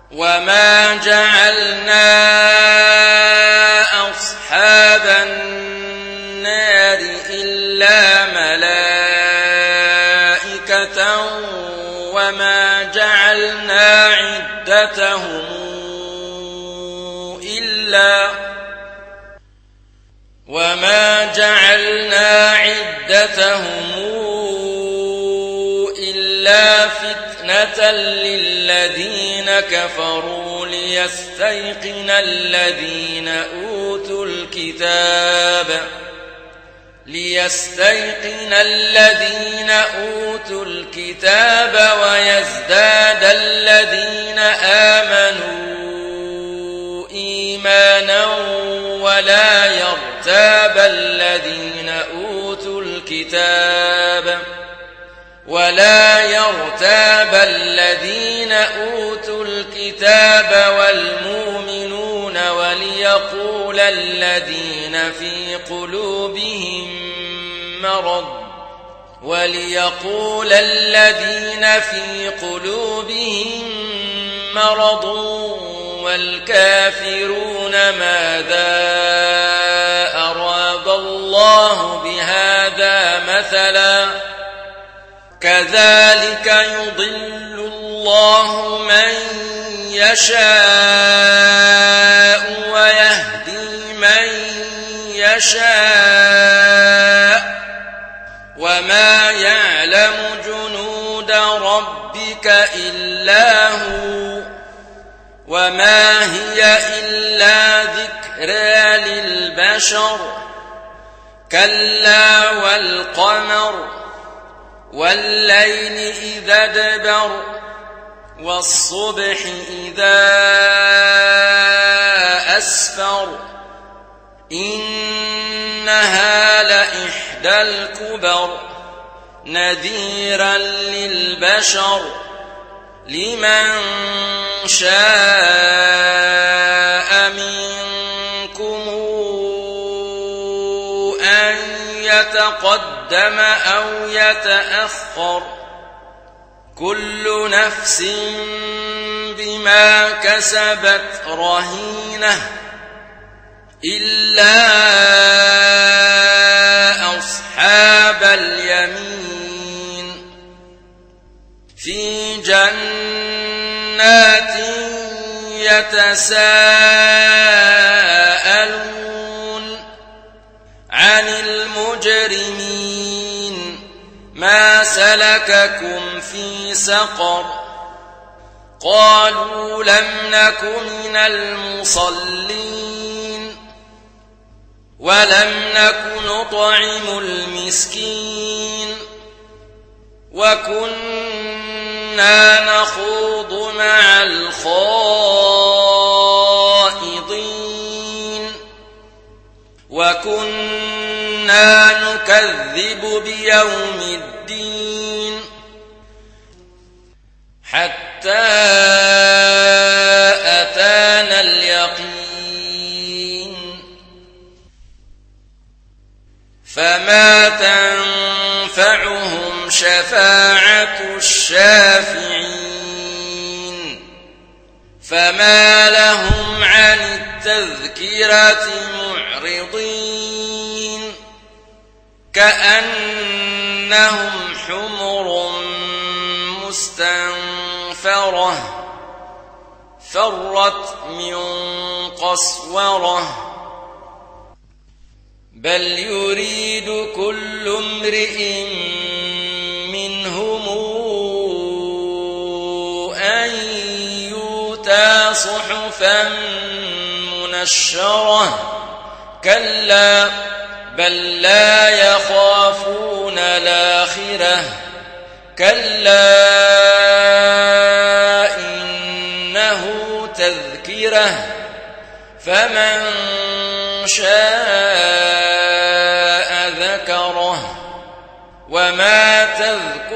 وما جعلنا أصحاب النار إلا ملائكة وما جعلنا عدتهم إلا فتنة للذين كفروا ليستيقن الذين أوتوا الكتاب ويزداد الذين آمنوا إيمانا ولا يرتاب الذين أوتوا الكتاب والمؤمنون وليقول الذين في قلوبهم مرض والكافرون ماذا أراد الله بهذا مثلا كذلك يضل الله من يشاء ويهدي من يشاء وما يعلم جنود ربك إلا هو وما هي إلا ذكرى للبشر كلا والقمر والليل إذا ادبر والصبح إذا أسفر إنها لإحدى الكبر نذيرا للبشر لمن شاء منكم أن يتقدم أو يتأخر كل نفس بما كسبت رهينة إلا أصحاب اليمين في جنات يتساءلون عن المجرمين ما سلككم في سقر قالوا لم نك من المصلين ولم نك نطعم المسكين وكنا نخوض مع الخائضين وكنا نكذب بيوم الدين حتى أتانا اليقين فما تنفعهم شفاعة الشافعين فما لهم عن التذكرة معرضين كأنهم حمر مستنفرة فرت من قسورة بل يريد كل امرئ منهم أن يؤتى صحفا منشرة كلا بل لا يخافون الآخرة كلا إنه تذكرة فمن شاء ذكره وما تذكرون